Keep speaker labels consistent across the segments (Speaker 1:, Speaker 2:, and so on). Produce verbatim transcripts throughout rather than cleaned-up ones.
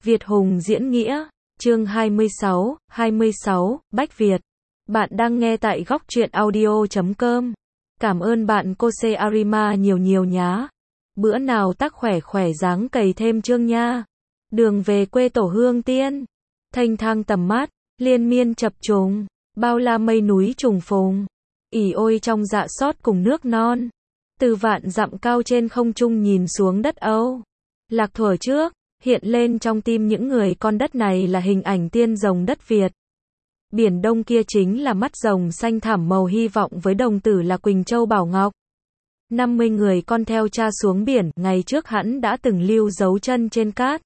Speaker 1: Việt Hùng diễn nghĩa, chương hai mươi sáu, hai mươi sáu, Bách Việt. Bạn đang nghe tại góc truyện audio chấm com. Cảm ơn bạn cô C Arima nhiều nhiều nhá. Bữa nào tác khỏe khỏe dáng cày thêm chương nha. Đường về quê tổ hương tiên. Thanh thang tầm mát, liên miên chập trùng, bao la mây núi trùng phùng. ỉ ôi trong dạ sót cùng nước non. Từ vạn dặm cao trên không trung nhìn xuống đất Âu. Lạc thuở trước, hiện lên trong tim những người con đất này là hình ảnh tiên rồng đất Việt. Biển Đông kia chính là mắt rồng xanh thẳm màu hy vọng với đồng tử là Quỳnh Châu Bảo Ngọc. năm mươi người con theo cha xuống biển, ngày trước hẳn đã từng lưu dấu chân trên cát.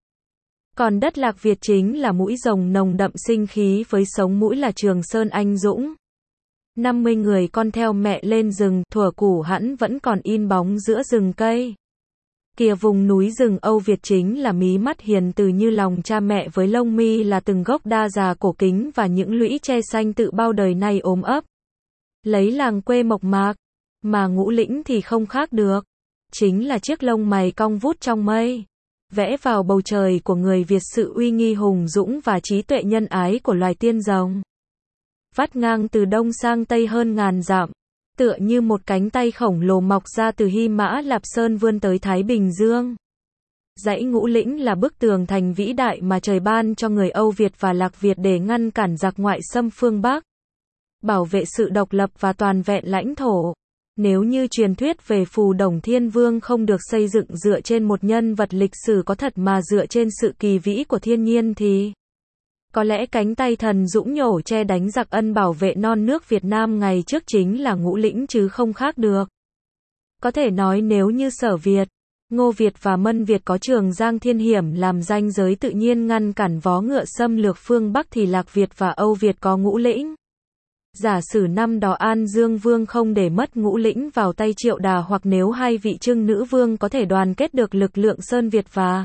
Speaker 1: Còn đất Lạc Việt chính là mũi rồng nồng đậm sinh khí với sống mũi là Trường Sơn anh dũng. năm mươi người con theo mẹ lên rừng, thuở cũ hẳn vẫn còn in bóng giữa rừng cây. Kìa vùng núi rừng Âu Việt chính là mí mắt hiền từ như lòng cha mẹ với lông mi là từng gốc đa già cổ kính và những lũy tre xanh tự bao đời nay ốm ấp. Lấy làng quê mộc mạc, mà Ngũ Lĩnh thì không khác được. Chính là chiếc lông mày cong vút trong mây. Vẽ vào bầu trời của người Việt sự uy nghi hùng dũng và trí tuệ nhân ái của loài tiên rồng. Vắt ngang từ đông sang tây hơn ngàn dặm. Tựa như một cánh tay khổng lồ mọc ra từ Hy Mã Lạp Sơn vươn tới Thái Bình Dương. Dãy Ngũ Lĩnh là bức tường thành vĩ đại mà trời ban cho người Âu Việt và Lạc Việt để ngăn cản giặc ngoại xâm phương Bắc. Bảo vệ sự độc lập và toàn vẹn lãnh thổ. Nếu như truyền thuyết về Phù Đổng Thiên Vương không được xây dựng dựa trên một nhân vật lịch sử có thật mà dựa trên sự kỳ vĩ của thiên nhiên thì có lẽ cánh tay thần dũng nhổ che đánh giặc ân bảo vệ non nước Việt Nam ngày trước chính là Ngũ Lĩnh chứ không khác được. Có thể nói nếu như Sở Việt, Ngô Việt và Mân Việt có Trường Giang Thiên Hiểm làm ranh giới tự nhiên ngăn cản vó ngựa xâm lược phương Bắc thì Lạc Việt và Âu Việt có Ngũ Lĩnh. Giả sử năm đó An Dương Vương không để mất Ngũ Lĩnh vào tay Triệu Đà hoặc nếu hai vị Trưng Nữ Vương có thể đoàn kết được lực lượng Sơn Việt và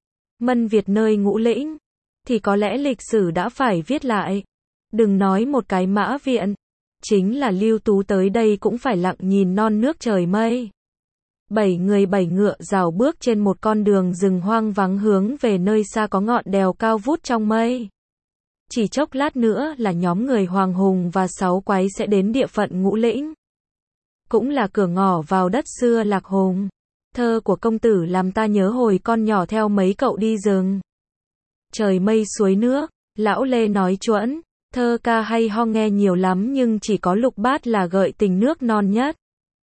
Speaker 1: Mân Việt nơi Ngũ Lĩnh thì có lẽ lịch sử đã phải viết lại. Đừng nói một cái Mã Viện, chính là Lưu Tú tới đây cũng phải lặng nhìn non nước trời mây. Bảy người bảy ngựa rào bước trên một con đường rừng hoang vắng hướng về nơi xa có ngọn đèo cao vút trong mây. Chỉ chốc lát nữa là nhóm người Hoàng Hùng và Sáu Quái sẽ đến địa phận Ngũ Lĩnh. Cũng là cửa ngõ vào đất xưa Lạc Hùng. Thơ của công tử làm ta nhớ hồi con nhỏ theo mấy cậu đi rừng. Trời mây suối nước, lão Lê nói chuẩn, thơ ca hay ho nghe nhiều lắm nhưng chỉ có Lục Bát là gợi tình nước non nhất.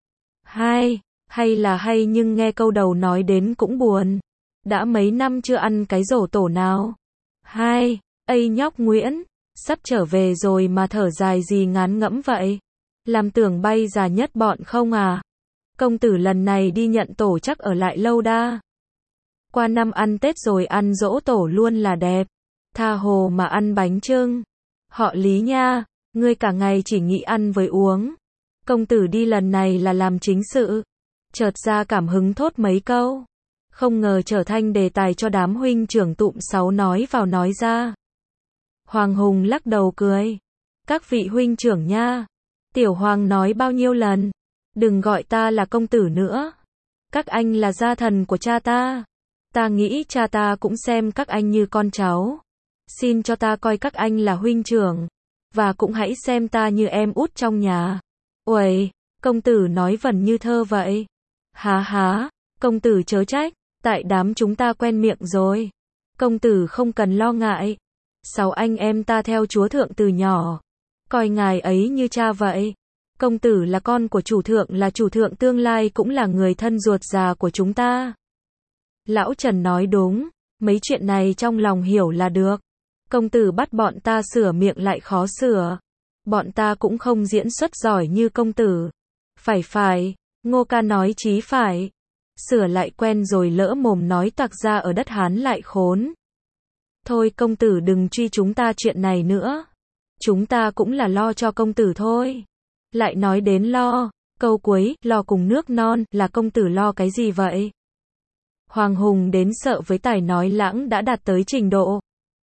Speaker 1: Hai, hay là hay nhưng nghe câu đầu nói đến cũng buồn. Đã mấy năm chưa ăn cái rổ tổ nào. Hai, ây nhóc Nguyễn, sắp trở về rồi mà thở dài gì ngán ngẫm vậy. Làm tưởng bay già nhất bọn không à. Công tử lần này đi nhận tổ chắc ở lại lâu đa. Qua năm ăn Tết rồi ăn giỗ tổ luôn là đẹp. Tha hồ mà ăn bánh chưng. Họ Lý nha, ngươi cả ngày chỉ nghĩ ăn với uống. Công tử đi lần này là làm chính sự. Chợt ra cảm hứng thốt mấy câu. Không ngờ trở thành đề tài cho đám huynh trưởng tụm sáu nói vào nói ra. Hoàng Hùng lắc đầu cười. Các vị huynh trưởng nha. Tiểu Hoàng nói bao nhiêu lần. Đừng gọi ta là công tử nữa. Các anh là gia thần của cha ta. Ta nghĩ cha ta cũng xem các anh như con cháu. Xin cho ta coi các anh là huynh trưởng. Và cũng hãy xem ta như em út trong nhà. Uầy, công tử nói vẩn như thơ vậy. Há há, công tử chớ trách. Tại đám chúng ta quen miệng rồi. Công tử không cần lo ngại. Sáu anh em ta theo chúa thượng từ nhỏ. Coi ngài ấy như cha vậy. Công tử là con của chủ thượng là chủ thượng tương lai cũng là người thân ruột già của chúng ta. Lão Trần nói đúng, mấy chuyện này trong lòng hiểu là được. Công tử bắt bọn ta sửa miệng lại khó sửa. Bọn ta cũng không diễn xuất giỏi như công tử. Phải phải, Ngô ca nói chí phải. Sửa lại quen rồi lỡ mồm nói toạc ra ở đất Hán lại khốn. Thôi công tử đừng truy chúng ta chuyện này nữa. Chúng ta cũng là lo cho công tử thôi. Lại nói đến lo, câu cuối, lo cùng nước non, là công tử lo cái gì vậy? Hoàng Hùng đến sợ với tài nói lãng đã đạt tới trình độ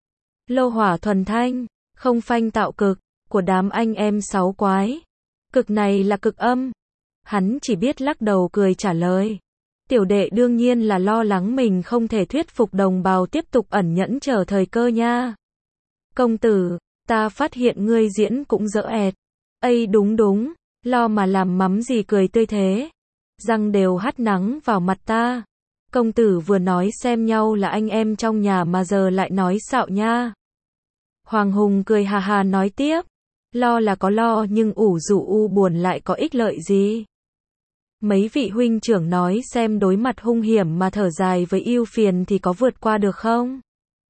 Speaker 1: lô hỏa thuần thanh, không phanh tạo cực, của đám anh em Sáu Quái. Cực này là cực âm. Hắn chỉ biết lắc đầu cười trả lời. Tiểu đệ đương nhiên là lo lắng mình không thể thuyết phục đồng bào tiếp tục ẩn nhẫn chờ thời cơ nha. Công tử, ta phát hiện ngươi diễn cũng dở ẹt. Ây đúng đúng, lo mà làm mắm gì cười tươi thế. Răng đều hắt nắng vào mặt ta. Công tử vừa nói xem nhau là anh em trong nhà mà giờ lại nói xạo nha. Hoàng Hùng cười hà hà nói tiếp. Lo là có lo nhưng ủ rũ u buồn lại có ích lợi gì. Mấy vị huynh trưởng nói xem đối mặt hung hiểm mà thở dài với ưu phiền thì có vượt qua được không?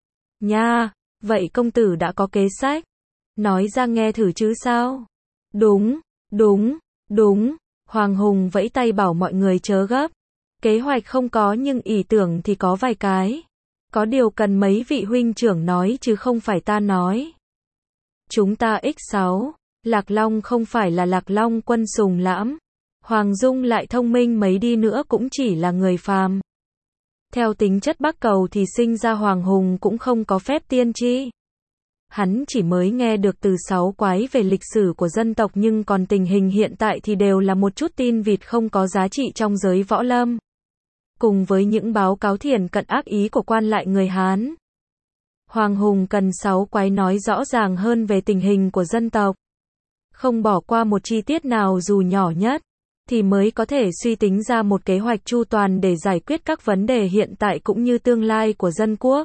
Speaker 1: Nha, vậy công tử đã có kế sách. Nói ra nghe thử chứ sao? Đúng, đúng, đúng. Hoàng Hùng vẫy tay bảo mọi người chớ gấp. Kế hoạch không có nhưng ý tưởng thì có vài cái. Có điều cần mấy vị huynh trưởng nói chứ không phải ta nói. Chúng ta x sáu, Lạc Long không phải là Lạc Long Quân Sùng Lãm. Hoàng Dung lại thông minh mấy đi nữa cũng chỉ là người phàm. Theo tính chất Bắc Cầu thì sinh ra Hoàng Hùng cũng không có phép tiên tri. Hắn chỉ mới nghe được từ sáu quái về lịch sử của dân tộc nhưng còn tình hình hiện tại thì đều là một chút tin vịt không có giá trị trong giới võ lâm. Cùng với những báo cáo thiển cận ác ý của quan lại người Hán. Hoàng Hùng cần sáu quái nói rõ ràng hơn về tình hình của dân tộc. Không bỏ qua một chi tiết nào dù nhỏ nhất, thì mới có thể suy tính ra một kế hoạch chu toàn để giải quyết các vấn đề hiện tại cũng như tương lai của dân quốc.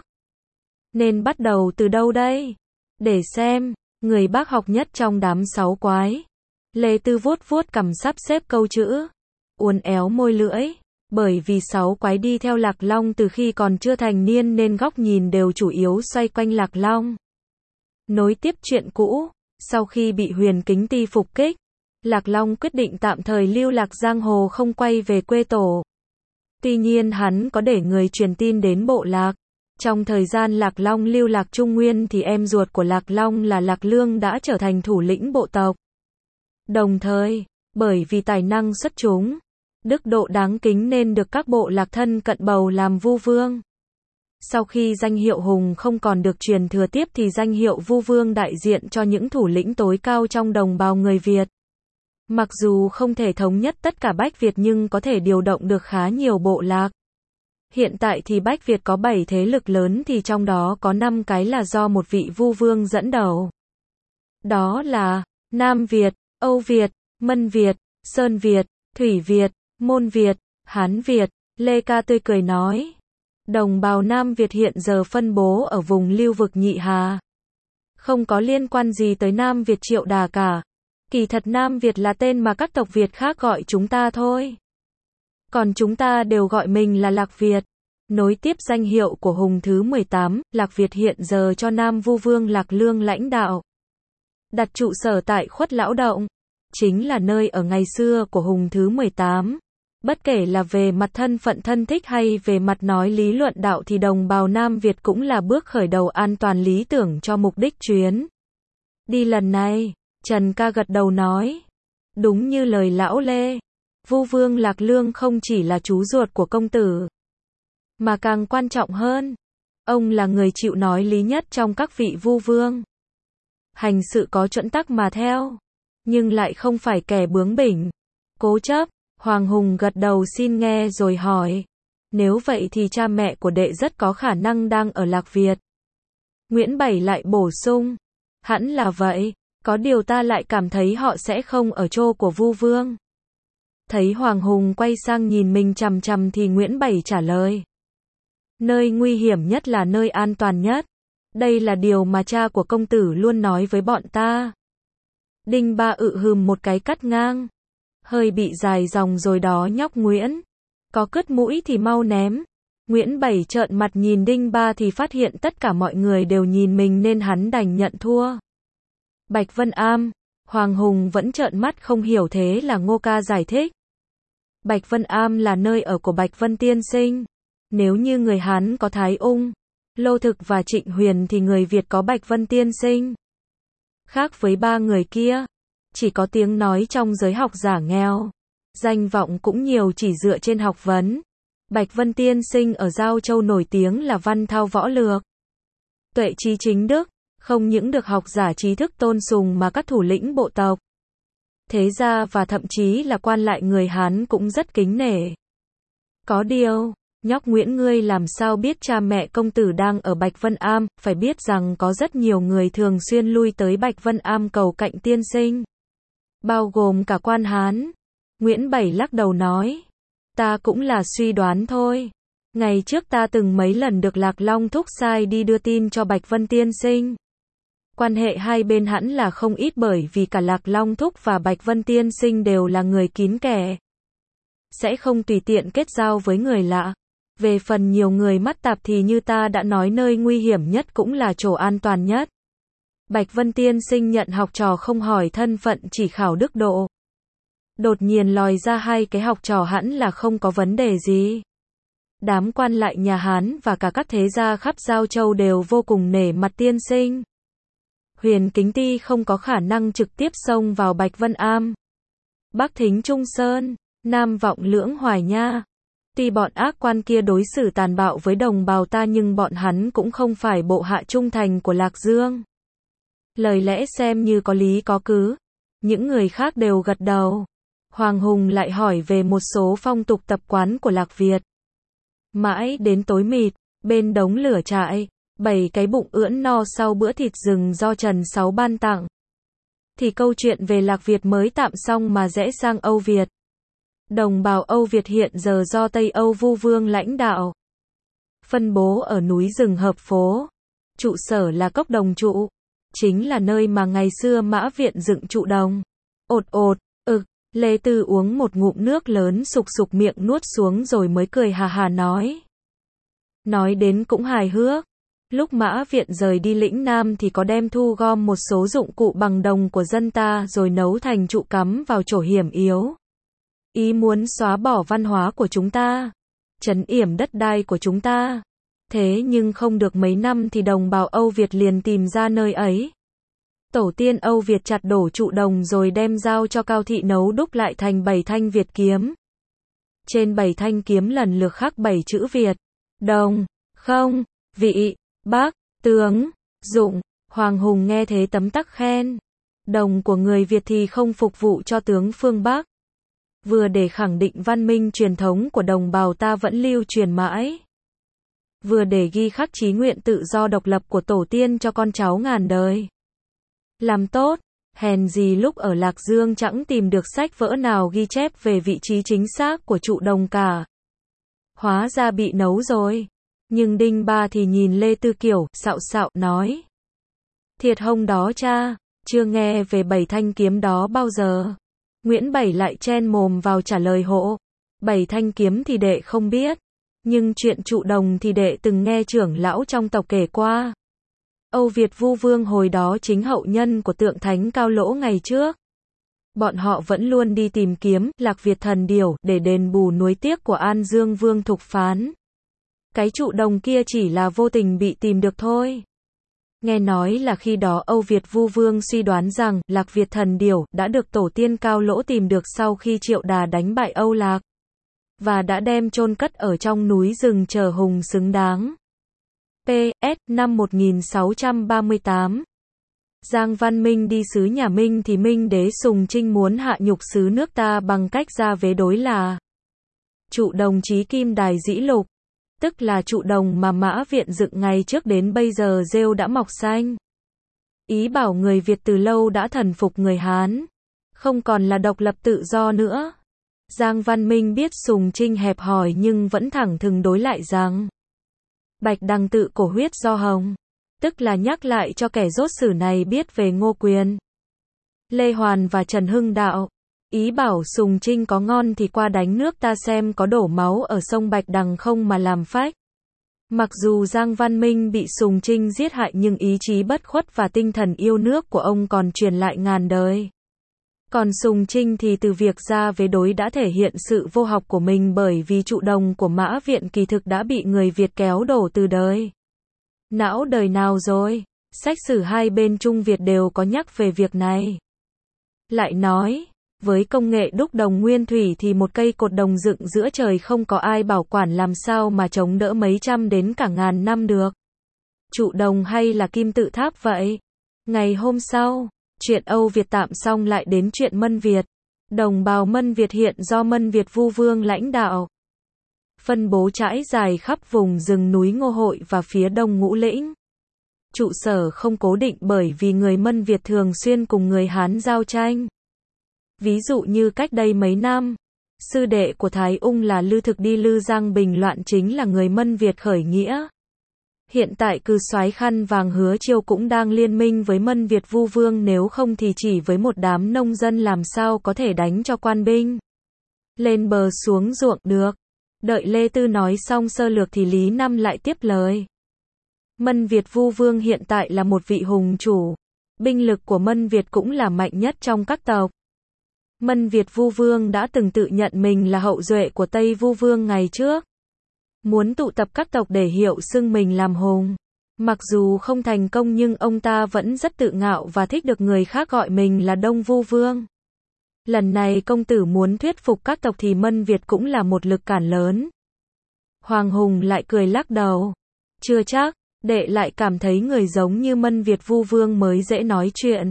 Speaker 1: Nên bắt đầu từ đâu đây? Để xem, người bác học nhất trong đám sáu quái. Lê Tư vuốt vuốt cằm sắp xếp câu chữ. Uốn éo môi lưỡi. Bởi vì sáu quái đi theo Lạc Long từ khi còn chưa thành niên nên góc nhìn đều chủ yếu xoay quanh Lạc Long. Nối tiếp chuyện cũ, sau khi bị Huyền Kính Ti phục kích, Lạc Long quyết định tạm thời lưu lạc giang hồ không quay về quê tổ. Tuy nhiên hắn có để người truyền tin đến bộ Lạc. Trong thời gian Lạc Long lưu lạc Trung Nguyên thì em ruột của Lạc Long là Lạc Lương đã trở thành thủ lĩnh bộ tộc. Đồng thời, bởi vì tài năng xuất chúng, đức độ đáng kính nên được các bộ lạc thân cận bầu làm vu vương. Sau khi danh hiệu Hùng không còn được truyền thừa tiếp thì danh hiệu vu vương đại diện cho những thủ lĩnh tối cao trong đồng bào người Việt. Mặc dù không thể thống nhất tất cả Bách Việt nhưng có thể điều động được khá nhiều bộ lạc. Hiện tại thì Bách Việt có bảy thế lực lớn thì trong đó có năm cái là do một vị vu vương dẫn đầu. Đó là Nam Việt, Âu Việt, Mân Việt, Sơn Việt, Thủy Việt, Môn Việt, Hán Việt. Lê Ca tươi cười nói. Đồng bào Nam Việt hiện giờ phân bố ở vùng lưu vực Nhị Hà. Không có liên quan gì tới Nam Việt Triệu Đà cả. Kỳ thật Nam Việt là tên mà các tộc Việt khác gọi chúng ta thôi. Còn chúng ta đều gọi mình là Lạc Việt. Nối tiếp danh hiệu của Hùng thứ mười tám, Lạc Việt hiện giờ cho Nam Vu Vương Lạc Lương lãnh đạo. Đặt trụ sở tại Khuất Lão Động. Chính là nơi ở ngày xưa của Hùng thứ mười tám. Bất kể là về mặt thân phận thân thích hay về mặt nói lý luận đạo thì đồng bào Nam Việt cũng là bước khởi đầu an toàn lý tưởng cho mục đích chuyến đi lần này. Trần Ca gật đầu nói. Đúng như lời lão Lê. Vu Vương Lạc Lương không chỉ là chú ruột của công tử. Mà càng quan trọng hơn. Ông là người chịu nói lý nhất trong các vị vu vương. Hành sự có chuẩn tắc mà theo. Nhưng lại không phải kẻ bướng bỉnh. Cố chấp. Hoàng Hùng gật đầu xin nghe rồi hỏi. Nếu vậy thì cha mẹ của đệ rất có khả năng đang ở Lạc Việt. Nguyễn Bảy lại bổ sung. Hẳn là vậy. Có điều ta lại cảm thấy họ sẽ không ở chỗ của Vu Vương. Thấy Hoàng Hùng quay sang nhìn mình chằm chằm thì Nguyễn Bảy trả lời. Nơi nguy hiểm nhất là nơi an toàn nhất. Đây là điều mà cha của công tử luôn nói với bọn ta. Đinh Ba ự hừm một cái cắt ngang. Hơi bị dài dòng rồi đó nhóc Nguyễn. Có cứt mũi thì mau ném. Nguyễn Bảy trợn mặt nhìn Đinh Ba thì phát hiện tất cả mọi người đều nhìn mình nên hắn đành nhận thua. Bạch Vân Am. Hoàng Hùng vẫn trợn mắt không hiểu thế là Ngô Ca giải thích. Bạch Vân Am là nơi ở của Bạch Vân Tiên Sinh. Nếu như người Hán có Thái Ung, Lô Thực và Trịnh Huyền thì người Việt có Bạch Vân Tiên Sinh. Khác với ba người kia, chỉ có tiếng nói trong giới học giả nghèo. Danh vọng cũng nhiều chỉ dựa trên học vấn. Bạch Vân Tiên Sinh ở Giao Châu nổi tiếng là văn thao võ lược. Tuệ trí chính đức, không những được học giả trí thức tôn sùng mà các thủ lĩnh bộ tộc, thế gia và thậm chí là quan lại người Hán cũng rất kính nể. Có điều, nhóc Nguyễn ngươi làm sao biết cha mẹ công tử đang ở Bạch Vân Am, phải biết rằng có rất nhiều người thường xuyên lui tới Bạch Vân Am cầu cạnh tiên sinh. Bao gồm cả quan Hán. Nguyễn Bảy lắc đầu nói. Ta cũng là suy đoán thôi. Ngày trước ta từng mấy lần được Lạc Long thúc sai đi đưa tin cho Bạch Vân tiên sinh. Quan hệ hai bên hẳn là không ít bởi vì cả Lạc Long thúc và Bạch Vân tiên sinh đều là người kín kẽ. Sẽ không tùy tiện kết giao với người lạ. Về phần nhiều người mắt tạp thì như ta đã nói nơi nguy hiểm nhất cũng là chỗ an toàn nhất. Bạch Vân tiên sinh nhận học trò không hỏi thân phận chỉ khảo đức độ. Đột nhiên lòi ra hai cái học trò hẳn là không có vấn đề gì. Đám quan lại nhà Hán và cả các thế gia khắp Giao Châu đều vô cùng nể mặt tiên sinh. Huyền Kính Ti không có khả năng trực tiếp xông vào Bạch Vân Am. Bắc thính Trung Sơn, Nam vọng Lưỡng Hoài Nha. Tuy bọn ác quan kia đối xử tàn bạo với đồng bào ta nhưng bọn hắn cũng không phải bộ hạ trung thành của Lạc Dương. Lời lẽ xem như có lý có cứ. Những người khác đều gật đầu. Hoàng Hùng lại hỏi về một số phong tục tập quán của Lạc Việt. Mãi đến tối mịt, bên đống lửa trại, bảy cái bụng ưỡn no sau bữa thịt rừng do Trần Sáu ban tặng. Thì câu chuyện về Lạc Việt mới tạm xong mà rẽ sang Âu Việt. Đồng bào Âu Việt hiện giờ do Tây Âu Vu Vương lãnh đạo. Phân bố ở núi rừng hợp phố. Trụ sở là Cốc Đồng Trụ. Chính là nơi mà ngày xưa Mã Viện dựng trụ đồng. Ột ột, ực, Lê Tư uống một ngụm nước lớn sục sục miệng nuốt xuống rồi mới cười hà hà nói. Nói đến cũng hài hước. Lúc Mã Viện rời đi lĩnh Nam thì có đem thu gom một số dụng cụ bằng đồng của dân ta rồi nấu thành trụ cắm vào chỗ hiểm yếu. Ý muốn xóa bỏ văn hóa của chúng ta, trấn yểm đất đai của chúng ta. Thế nhưng không được mấy năm thì đồng bào Âu Việt liền tìm ra nơi ấy. Tổ tiên Âu Việt chặt đổ trụ đồng rồi đem giao cho Cao Thị nấu đúc lại thành bảy thanh Việt kiếm. Trên bảy thanh kiếm lần lượt khắc bảy chữ Việt. Đồng, không, vị, bác, tướng, dụng. Hoàng Hùng nghe thế tấm tắc khen. Đồng của người Việt thì không phục vụ cho tướng phương Bắc. Vừa để khẳng định văn minh truyền thống của đồng bào ta vẫn lưu truyền mãi. Vừa để ghi khắc chí nguyện tự do độc lập của tổ tiên cho con cháu ngàn đời. Làm tốt, hèn gì lúc ở Lạc Dương chẳng tìm được sách vỡ nào ghi chép về vị trí chính xác của trụ đồng cả. Hóa ra bị nấu rồi. Nhưng Đinh Ba thì nhìn Lê Tư Kiểu, xạo xạo, nói. Thiệt hông đó cha, chưa nghe về bảy thanh kiếm đó bao giờ. Nguyễn Bảy lại chen mồm vào trả lời hộ. Bảy thanh kiếm thì đệ không biết. Nhưng chuyện trụ đồng thì đệ từng nghe trưởng lão trong tộc kể qua. Âu Việt Vu Vương hồi đó chính hậu nhân của tượng thánh Cao Lỗ ngày trước. Bọn họ vẫn luôn đi tìm kiếm Lạc Việt thần điểu để đền bù nuối tiếc của An Dương Vương Thục Phán. Cái trụ đồng kia chỉ là vô tình bị tìm được thôi. Nghe nói là khi đó Âu Việt Vu Vương suy đoán rằng Lạc Việt thần điểu đã được tổ tiên Cao Lỗ tìm được sau khi Triệu Đà đánh bại Âu Lạc. Và đã đem chôn cất ở trong núi rừng chờ hùng xứng đáng. pê ét năm một nghìn sáu trăm ba mươi tám. Giang Văn Minh đi xứ nhà Minh thì Minh đế Sùng Trinh muốn hạ nhục xứ nước ta bằng cách ra vế đối là trụ đồng chí kim đài dĩ lục. Tức là trụ đồng mà Mã Viện dựng ngày trước đến bây giờ rêu đã mọc xanh. Ý bảo người Việt từ lâu đã thần phục người Hán. Không còn là độc lập tự do nữa. Giang Văn Minh biết Sùng Trinh hẹp hòi nhưng vẫn thẳng thừng đối lại rằng Bạch Đằng tự cổ huyết do hồng. Tức là nhắc lại cho kẻ rốt sử này biết về Ngô Quyền, Lê Hoàn và Trần Hưng Đạo. Ý bảo Sùng Trinh có ngon thì qua đánh nước ta xem có đổ máu ở sông Bạch Đằng không mà làm phách. Mặc dù Giang Văn Minh bị Sùng Trinh giết hại nhưng ý chí bất khuất và tinh thần yêu nước của ông còn truyền lại ngàn đời. Còn Sùng Trinh thì từ việc ra vế đối đã thể hiện sự vô học của mình bởi vì trụ đồng của Mã Viện kỳ thực đã bị người Việt kéo đổ từ đời. Não đời nào rồi? Sách sử hai bên Trung Việt đều có nhắc về việc này. Lại nói, với công nghệ đúc đồng nguyên thủy thì một cây cột đồng dựng giữa trời không có ai bảo quản làm sao mà chống đỡ mấy trăm đến cả ngàn năm được. Trụ đồng hay là kim tự tháp vậy? Ngày hôm sau, chuyện Âu Việt tạm xong lại đến chuyện Mân Việt. Đồng bào Mân Việt hiện do Mân Việt Vu Vương lãnh đạo. phân bố trải dài khắp vùng rừng núi Ngô Hội và phía đông Ngũ Lĩnh. Trụ sở không cố định bởi vì người Mân Việt thường xuyên cùng người Hán giao tranh. Ví dụ như cách đây mấy năm, sư đệ của Thái Ung là Lư Thực đi Lư Giang bình loạn chính là người Mân Việt khởi nghĩa. Hiện tại cư soái Khăn Vàng Hứa Chiêu cũng đang liên minh với Mân Việt Vu Vương, nếu không thì chỉ với một đám nông dân làm sao có thể đánh cho quan binh lên bờ xuống ruộng được. Đợi Lê Tư nói xong sơ lược thì Lý Năm lại tiếp lời. Mân Việt Vu Vương hiện tại là một vị hùng chủ. Binh lực của Mân Việt cũng là mạnh nhất trong các tộc. Mân Việt Vu Vương đã từng tự nhận mình là hậu duệ của Tây Vu Vương ngày trước. Muốn tụ tập các tộc để hiệu xưng mình làm hùng. Mặc dù không thành công nhưng ông ta vẫn rất tự ngạo và thích được người khác gọi mình là Đông Vu Vương. Lần này công tử muốn thuyết phục các tộc thì Mân Việt cũng là một lực cản lớn. Hoàng Hùng lại cười lắc đầu. Chưa chắc, đệ lại cảm thấy người giống như Mân Việt Vu Vương mới dễ nói chuyện.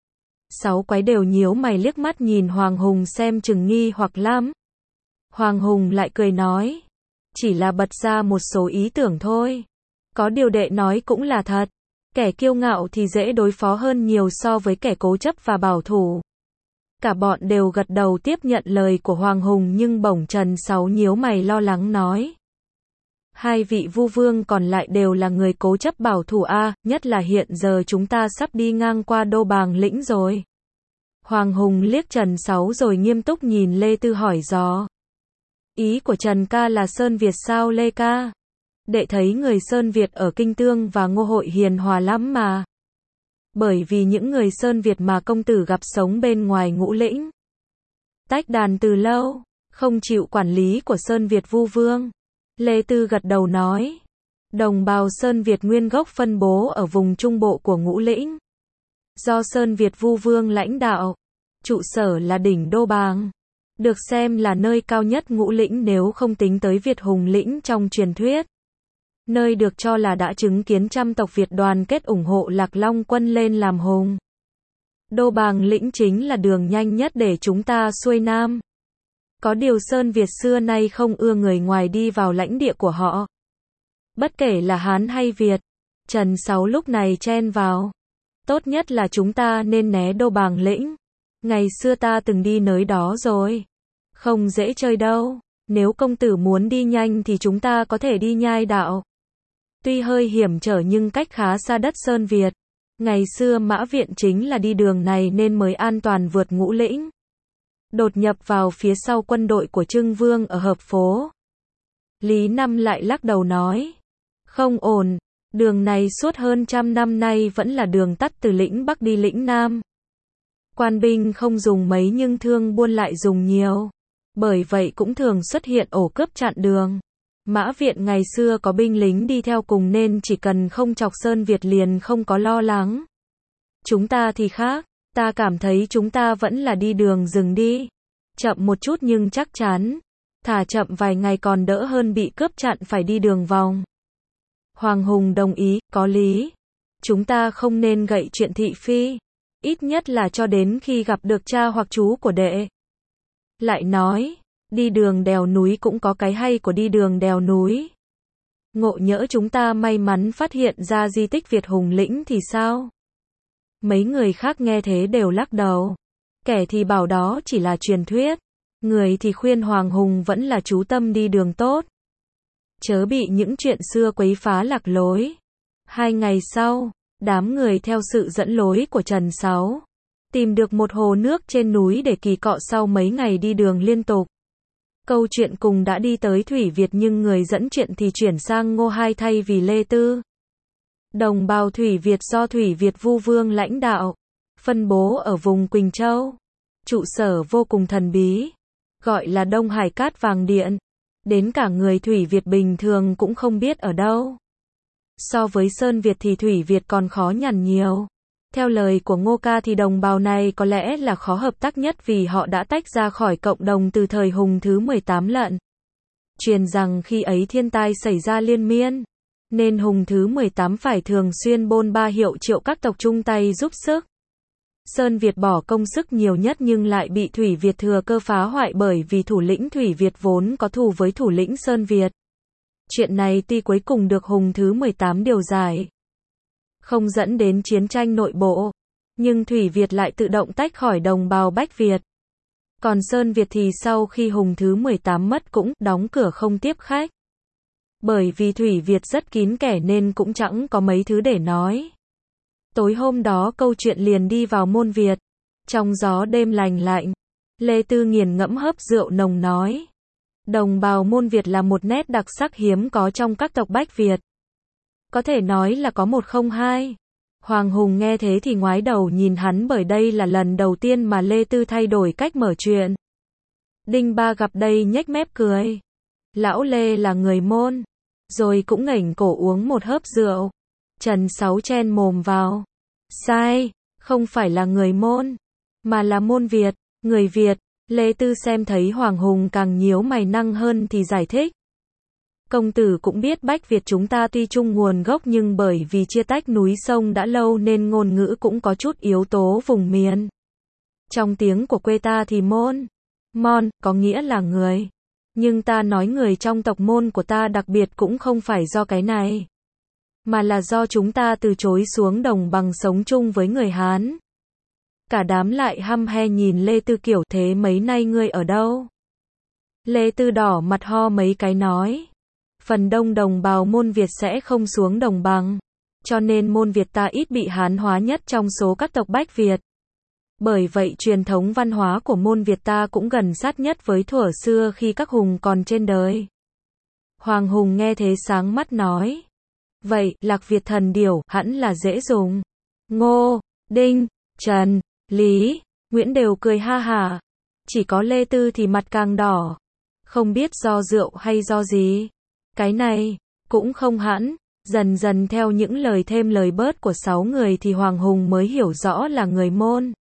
Speaker 1: Sáu quái đều nhíu mày liếc mắt nhìn Hoàng Hùng xem chừng nghi hoặc lắm. Hoàng Hùng lại cười nói. Chỉ là bật ra một số ý tưởng thôi. Có điều đệ nói cũng là thật. Kẻ kiêu ngạo thì dễ đối phó hơn nhiều so với kẻ cố chấp và bảo thủ. Cả bọn đều gật đầu tiếp nhận lời của Hoàng Hùng nhưng bỗng Trần Sáu nhíu mày lo lắng nói. Hai vị Vu Vương còn lại đều là người cố chấp bảo thủ a, nhất là hiện giờ chúng ta sắp đi ngang qua Đô Bàng Lĩnh rồi. Hoàng Hùng liếc Trần Sáu rồi nghiêm túc nhìn Lê Tư hỏi dò. Ý của Trần ca là Sơn Việt sao Lê ca? Đệ thấy người Sơn Việt ở Kinh Tương và Ngô Hội hiền hòa lắm mà. Bởi vì những người Sơn Việt mà công tử gặp sống bên ngoài Ngũ Lĩnh. Tách đàn từ lâu, không chịu quản lý của Sơn Việt Vu Vương. Lê Tư gật đầu nói. Đồng bào Sơn Việt nguyên gốc phân bố ở vùng trung bộ của Ngũ Lĩnh. Do Sơn Việt Vu Vương lãnh đạo. Trụ sở là đỉnh Đô Bàng. Được xem là nơi cao nhất Ngũ Lĩnh nếu không tính tới Việt Hùng Lĩnh trong truyền thuyết. Nơi được cho là đã chứng kiến trăm tộc Việt đoàn kết ủng hộ Lạc Long quân lên làm hùng. Đô Bàng Lĩnh chính là đường nhanh nhất để chúng ta xuôi nam. Có điều Sơn Việt xưa nay không ưa người ngoài đi vào lãnh địa của họ. Bất kể là Hán hay Việt. Trần Sáu lúc này chen vào. Tốt nhất là chúng ta nên né Đô Bàng Lĩnh. Ngày xưa ta từng đi nơi đó rồi. Không dễ chơi đâu. Nếu công tử muốn đi nhanh thì chúng ta có thể đi nhai đạo. Tuy hơi hiểm trở nhưng cách khá xa đất Sơn Việt. Ngày xưa Mã Viện chính là đi đường này nên mới an toàn vượt Ngũ Lĩnh. Đột nhập vào phía sau quân đội của Trưng Vương ở Hợp Phố. Lý Năm lại lắc đầu nói. Không ổn. Đường này suốt hơn trăm năm nay vẫn là đường tắt từ lĩnh Bắc đi lĩnh Nam. Quan binh không dùng mấy nhưng thương buôn lại dùng nhiều. Bởi vậy cũng thường xuất hiện ổ cướp chặn đường. Mã Viện ngày xưa có binh lính đi theo cùng nên chỉ cần không chọc Sơn Việt liền không có lo lắng. Chúng ta thì khác, ta cảm thấy chúng ta vẫn là đi đường rừng đi. Chậm một chút nhưng chắc chắn. Thả chậm vài ngày còn đỡ hơn bị cướp chặn phải đi đường vòng. Hoàng Hùng đồng ý, có lý. Chúng ta không nên gậy chuyện thị phi. Ít nhất là cho đến khi gặp được cha hoặc chú của đệ. Lại nói. Đi đường đèo núi cũng có cái hay của đi đường đèo núi. Ngộ nhỡ chúng ta may mắn phát hiện ra di tích Việt Hùng Lĩnh thì sao? Mấy người khác nghe thế đều lắc đầu. Kẻ thì bảo đó chỉ là truyền thuyết. Người thì khuyên Hoàng Hùng vẫn là chú tâm đi đường tốt. Chớ bị những chuyện xưa quấy phá lạc lối. Hai ngày sau, đám người theo sự dẫn lối của Trần Sáu. Tìm được một hồ nước trên núi để kỳ cọ sau mấy ngày đi đường liên tục. Câu chuyện cùng đã đi tới Thủy Việt nhưng người dẫn chuyện thì chuyển sang Ngô Hai thay vì Lê Tư. Đồng bào Thủy Việt do Thủy Việt Vu Vương lãnh đạo. Phân bố ở vùng Quỳnh Châu. Trụ sở vô cùng thần bí. Gọi là Đông Hải Cát Vàng Điện. Đến cả người Thủy Việt bình thường cũng không biết ở đâu. So với Sơn Việt thì Thủy Việt còn khó nhằn nhiều. Theo lời của Ngô Ca thì đồng bào này có lẽ là khó hợp tác nhất vì họ đã tách ra khỏi cộng đồng từ thời Hùng thứ mười tám lận. Truyền rằng khi ấy thiên tai xảy ra liên miên, nên Hùng thứ mười tám phải thường xuyên bôn ba hiệu triệu các tộc chung tay giúp sức. Sơn Việt bỏ công sức nhiều nhất nhưng lại bị Thủy Việt thừa cơ phá hoại bởi vì thủ lĩnh Thủy Việt vốn có thù với thủ lĩnh Sơn Việt. Chuyện này tuy cuối cùng được Hùng thứ mười tám điều giải, không dẫn đến chiến tranh nội bộ, nhưng Thủy Việt lại tự động tách khỏi đồng bào Bách Việt. Còn Sơn Việt thì sau khi Hùng thứ mười tám mất cũng đóng cửa không tiếp khách. Bởi vì Thủy Việt rất kín kẽ nên cũng chẳng có mấy thứ để nói. Tối hôm đó câu chuyện liền đi vào môn Việt. Trong gió đêm lành lạnh, Lê Tư nghiền ngẫm hớp rượu nồng nói. Đồng bào môn Việt là một nét đặc sắc hiếm có trong các tộc Bách Việt. Có thể nói là có một không hai. Hoàng Hùng nghe thế thì ngoái đầu nhìn hắn bởi đây là lần đầu tiên mà Lê Tư thay đổi cách mở chuyện. Đinh Ba gặp đây nhếch mép cười. Lão Lê là người môn. Rồi cũng ngẩng cổ uống một hớp rượu. Trần Sáu chen mồm vào. Sai, không phải là người môn, mà là môn Việt, người Việt. Lê Tư xem thấy Hoàng Hùng càng nhíu mày năng hơn thì giải thích. Công tử cũng biết Bách Việt chúng ta tuy chung nguồn gốc nhưng bởi vì chia tách núi sông đã lâu nên ngôn ngữ cũng có chút yếu tố vùng miền. Trong tiếng của quê ta thì môn, mon, có nghĩa là người. Nhưng ta nói người trong tộc môn của ta đặc biệt cũng không phải do cái này, mà là do chúng ta từ chối xuống đồng bằng sống chung với người Hán. Cả đám lại hăm he nhìn Lê Tư kiểu thế mấy nay ngươi ở đâu? Lê Tư đỏ mặt ho mấy cái nói. Phần đông đồng bào môn Việt sẽ không xuống đồng bằng, cho nên môn Việt ta ít bị Hán hóa nhất trong số các tộc Bách Việt. Bởi vậy truyền thống văn hóa của môn Việt ta cũng gần sát nhất với thuở xưa khi các hùng còn trên đời. Hoàng Hùng nghe thế sáng mắt nói. Vậy, Lạc Việt thần điểu, hẳn là dễ dùng. Ngô, Đinh, Trần, Lý, Nguyễn đều cười ha hả. Chỉ có Lê Tư thì mặt càng đỏ. Không biết do rượu hay do gì. Cái này, cũng không hẳn. Dần dần theo những lời thêm lời bớt của sáu người thì Hoàng Hùng mới hiểu rõ là người môn.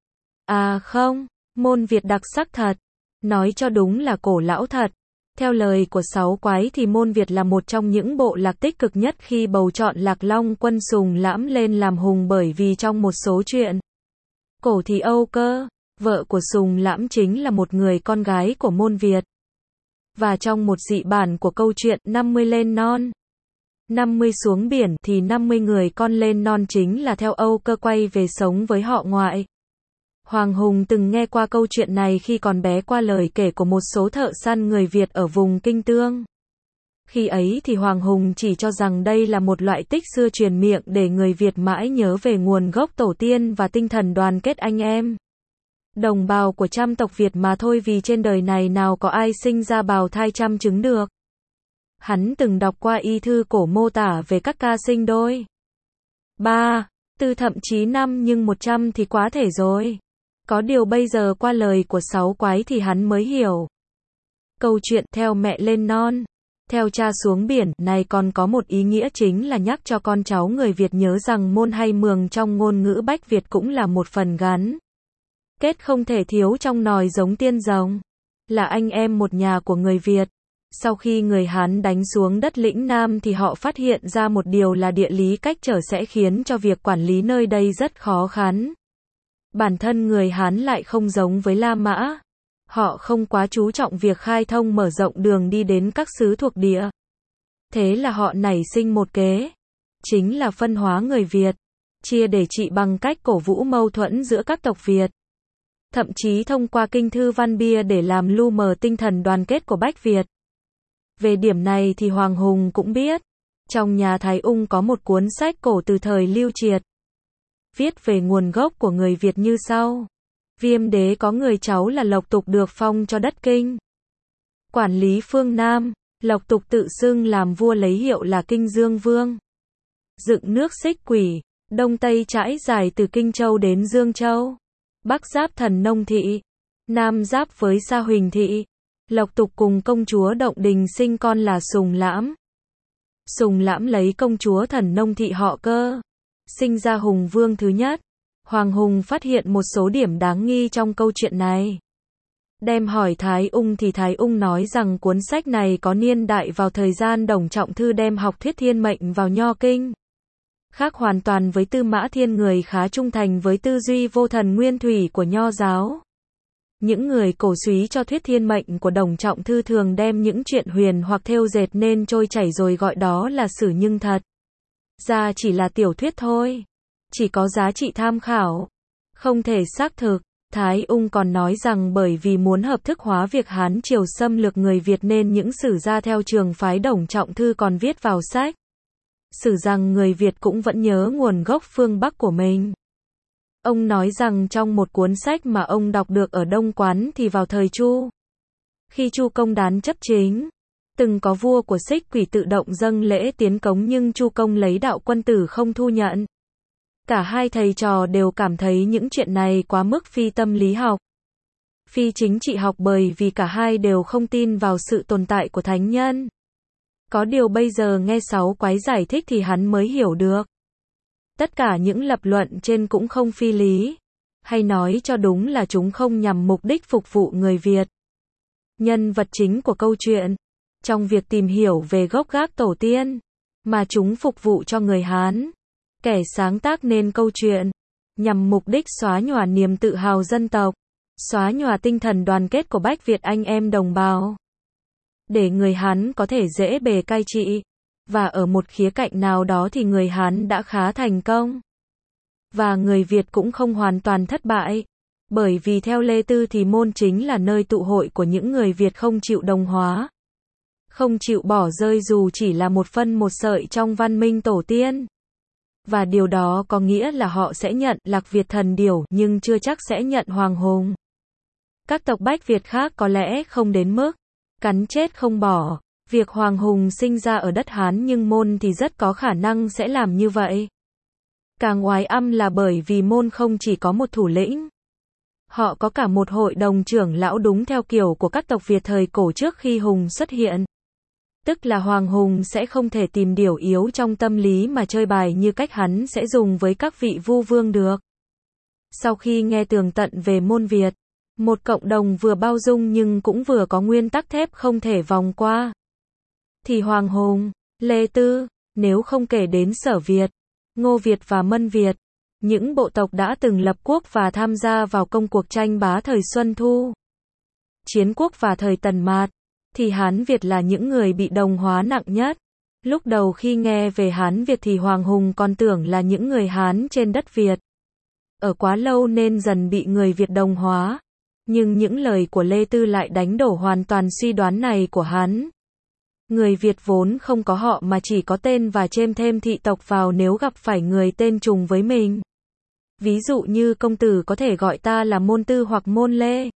Speaker 1: À không, môn Việt đặc sắc thật. Nói cho đúng là cổ lão thật. Theo lời của sáu quái thì môn Việt là một trong những bộ lạc tích cực nhất khi bầu chọn Lạc Long quân Sùng Lãm lên làm hùng bởi vì trong một số chuyện cổ thì Âu Cơ, vợ của Sùng Lãm chính là một người con gái của môn Việt. Và trong một dị bản của câu chuyện năm mươi lên non, năm mươi xuống biển thì năm mươi người con lên non chính là theo Âu Cơ quay về sống với họ ngoại. Hoàng Hùng từng nghe qua câu chuyện này khi còn bé qua lời kể của một số thợ săn người Việt ở vùng Kinh Tương. Khi ấy thì Hoàng Hùng chỉ cho rằng đây là một loại tích xưa truyền miệng để người Việt mãi nhớ về nguồn gốc tổ tiên và tinh thần đoàn kết anh em. Đồng bào của trăm tộc Việt mà thôi vì trên đời này nào có ai sinh ra bào thai trăm trứng được. Hắn từng đọc qua y thư cổ mô tả về các ca sinh đôi. Ba, tư thậm chí năm nhưng một trăm thì quá thể rồi. Có điều bây giờ qua lời của sáu quái thì hắn mới hiểu. Câu chuyện theo mẹ lên non, theo cha xuống biển này còn có một ý nghĩa chính là nhắc cho con cháu người Việt nhớ rằng môn hay mường trong ngôn ngữ Bách Việt cũng là một phần gắn kết không thể thiếu trong nòi giống tiên rồng. Là anh em một nhà của người Việt. Sau khi người Hán đánh xuống đất lĩnh Nam thì họ phát hiện ra một điều là địa lý cách trở sẽ khiến cho việc quản lý nơi đây rất khó khăn. Bản thân người Hán lại không giống với La Mã. Họ không quá chú trọng việc khai thông mở rộng đường đi đến các xứ thuộc địa. Thế là họ nảy sinh một kế. Chính là phân hóa người Việt. Chia để trị bằng cách cổ vũ mâu thuẫn giữa các tộc Việt. Thậm chí thông qua kinh thư văn bia để làm lu mờ tinh thần đoàn kết của Bách Việt. Về điểm này thì Hoàng Hùng cũng biết. Trong nhà Thái Ung có một cuốn sách cổ từ thời Lưu Triệt. Viết về nguồn gốc của người Việt như sau. Viêm đế có người cháu là Lộc Tục được phong cho đất Kinh. Quản lý phương Nam, Lộc Tục tự xưng làm vua lấy hiệu là Kinh Dương Vương. Dựng nước Xích Quỷ, Đông Tây trải dài từ Kinh Châu đến Dương Châu. Bắc giáp Thần Nông Thị, Nam giáp với Sa Huỳnh Thị. Lộc Tục cùng công chúa Động Đình sinh con là Sùng Lãm. Sùng Lãm lấy công chúa Thần Nông Thị họ Cơ, sinh ra Hùng Vương thứ nhất. Hoàng Hùng phát hiện một số điểm đáng nghi trong câu chuyện này. Đem hỏi Thái Ung thì Thái Ung nói rằng cuốn sách này có niên đại vào thời gian Đồng Trọng Thư đem học thuyết thiên mệnh vào Nho Kinh. Khác hoàn toàn với Tư Mã Thiên, người khá trung thành với tư duy vô thần nguyên thủy của Nho giáo. Những người cổ súy cho thuyết thiên mệnh của Đồng Trọng Thư thường đem những chuyện huyền hoặc thêu dệt nên trôi chảy rồi gọi đó là sử, nhưng thật ra chỉ là tiểu thuyết thôi, chỉ có giá trị tham khảo, không thể xác thực. Thái Ung còn nói rằng bởi vì muốn hợp thức hóa việc Hán Triều xâm lược người Việt nên những sử gia theo trường phái Đồng Trọng Thư còn viết vào sách sử rằng người Việt cũng vẫn nhớ nguồn gốc phương Bắc của mình. Ông nói rằng trong một cuốn sách mà ông đọc được ở Đông Quán thì vào thời Chu, khi Chu Công Đán chấp chính, từng có vua của Xích Quỷ tự động dâng lễ tiến cống nhưng Chu Công lấy đạo quân tử không thu nhận. Cả hai thầy trò đều cảm thấy những chuyện này quá mức phi tâm lý học, phi chính trị học, bởi vì cả hai đều không tin vào sự tồn tại của thánh nhân. Có điều bây giờ nghe Sáu Quái giải thích thì hắn mới hiểu được. Tất cả những lập luận trên cũng không phi lý, hay nói cho đúng là chúng không nhằm mục đích phục vụ người Việt. Nhân vật chính của câu chuyện, trong việc tìm hiểu về gốc gác tổ tiên, mà chúng phục vụ cho người Hán. Kẻ sáng tác nên câu chuyện, nhằm mục đích xóa nhòa niềm tự hào dân tộc, xóa nhòa tinh thần đoàn kết của Bách Việt anh em đồng bào, để người Hán có thể dễ bề cai trị. Và ở một khía cạnh nào đó thì người Hán đã khá thành công. Và người Việt cũng không hoàn toàn thất bại. Bởi vì theo Lê Tư thì môn chính là nơi tụ hội của những người Việt không chịu đồng hóa, không chịu bỏ rơi dù chỉ là một phân một sợi trong văn minh tổ tiên. Và điều đó có nghĩa là họ sẽ nhận Lạc Việt thần điểu nhưng chưa chắc sẽ nhận Hoàng Hùng. Các tộc Bách Việt khác có lẽ không đến mức cắn chết không bỏ việc Hoàng Hùng sinh ra ở đất Hán, nhưng môn thì rất có khả năng sẽ làm như vậy. Càng oái âm là bởi vì môn không chỉ có một thủ lĩnh, họ có cả một hội đồng trưởng lão đúng theo kiểu của các tộc Việt thời cổ trước khi Hùng xuất hiện. Tức là Hoàng Hùng sẽ không thể tìm điều yếu trong tâm lý mà chơi bài như cách hắn sẽ dùng với các vị vu vương được. Sau khi nghe tường tận về môn Việt, một cộng đồng vừa bao dung nhưng cũng vừa có nguyên tắc thép không thể vòng qua, thì Hoàng Hùng, Lê Tư, nếu không kể đến Sở Việt, Ngô Việt và Mân Việt, những bộ tộc đã từng lập quốc và tham gia vào công cuộc tranh bá thời Xuân Thu, Chiến Quốc và thời Tần Mạt, thì Hán Việt là những người bị đồng hóa nặng nhất. Lúc đầu khi nghe về Hán Việt thì Hoàng Hùng còn tưởng là những người Hán trên đất Việt. Ở quá lâu nên dần bị người Việt đồng hóa. Nhưng những lời của Lê Tư lại đánh đổ hoàn toàn suy đoán này của hắn. Người Việt vốn không có họ mà chỉ có tên và chêm thêm thị tộc vào nếu gặp phải người tên trùng với mình. Ví dụ như công tử có thể gọi ta là Môn Tư hoặc Môn Lê.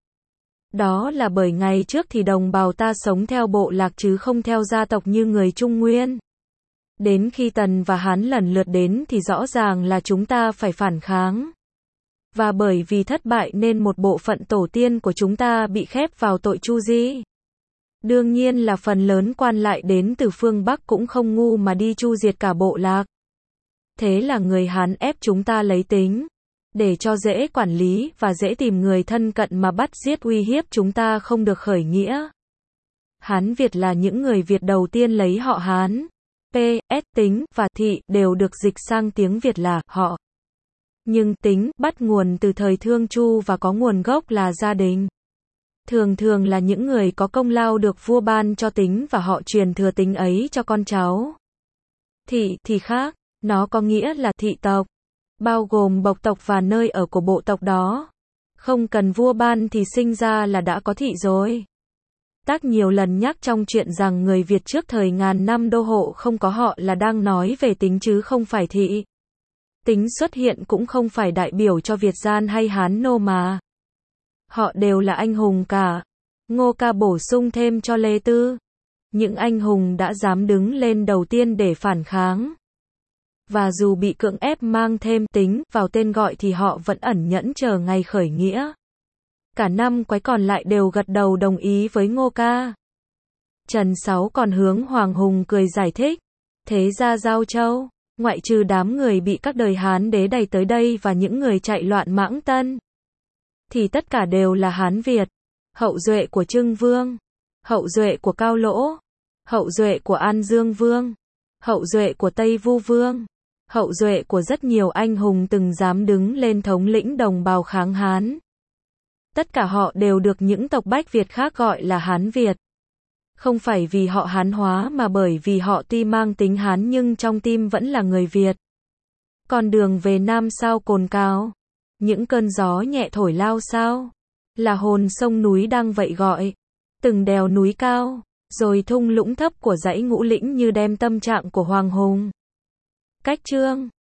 Speaker 1: Đó là bởi ngày trước thì đồng bào ta sống theo bộ lạc chứ không theo gia tộc như người Trung Nguyên. Đến khi Tần và Hán lần lượt đến thì rõ ràng là chúng ta phải phản kháng. Và bởi vì thất bại nên một bộ phận tổ tiên của chúng ta bị khép vào tội chu di. Đương nhiên là phần lớn quan lại đến từ phương Bắc cũng không ngu mà đi chu diệt cả bộ lạc. Thế là người Hán ép chúng ta lấy tính, để cho dễ quản lý và dễ tìm người thân cận mà bắt giết uy hiếp chúng ta không được khởi nghĩa. Hán Việt là những người Việt đầu tiên lấy họ Hán, P, S, tính và thị đều được dịch sang tiếng Việt là họ. Nhưng tính bắt nguồn từ thời Thương Chu và có nguồn gốc là gia đình. Thường thường là những người có công lao được vua ban cho tính và họ truyền thừa tính ấy cho con cháu. Thị thì khác, nó có nghĩa là thị tộc, bao gồm bộc tộc và nơi ở của bộ tộc đó. Không cần vua ban thì sinh ra là đã có thị rồi. Tác nhiều lần nhắc trong chuyện rằng người Việt trước thời ngàn năm đô hộ không có họ là đang nói về tính chứ không phải thị. Tính xuất hiện cũng không phải đại biểu cho Việt gian hay Hán nô mà. Họ đều là anh hùng cả. Ngô Ca bổ sung thêm cho Lê Tư. Những anh hùng đã dám đứng lên đầu tiên để phản kháng. Và dù bị cưỡng ép mang thêm tính vào tên gọi thì họ vẫn ẩn nhẫn chờ ngày khởi nghĩa. Cả năm quái còn lại đều gật đầu đồng ý với Ngô Ca. Trần Sáu còn hướng Hoàng Hùng cười giải thích. Thế ra Giao Châu, ngoại trừ đám người bị các đời Hán đế đày tới đây và những người chạy loạn Mãng Tân, thì tất cả đều là Hán Việt, hậu duệ của Trưng Vương, hậu duệ của Cao Lỗ, hậu duệ của An Dương Vương, hậu duệ của Tây Vu Vương, hậu duệ của rất nhiều anh hùng từng dám đứng lên thống lĩnh đồng bào kháng Hán. Tất cả họ đều được những tộc Bách Việt khác gọi là Hán Việt. Không phải vì họ Hán hóa mà bởi vì họ tuy mang tính Hán nhưng trong tim vẫn là người Việt. Con đường về Nam sao cồn cào, những cơn gió nhẹ thổi lao sao, là hồn sông núi đang vậy gọi, từng đèo núi cao, rồi thung lũng thấp của dãy Ngũ Lĩnh như đem tâm trạng của Hoàng Hùng. Cách chương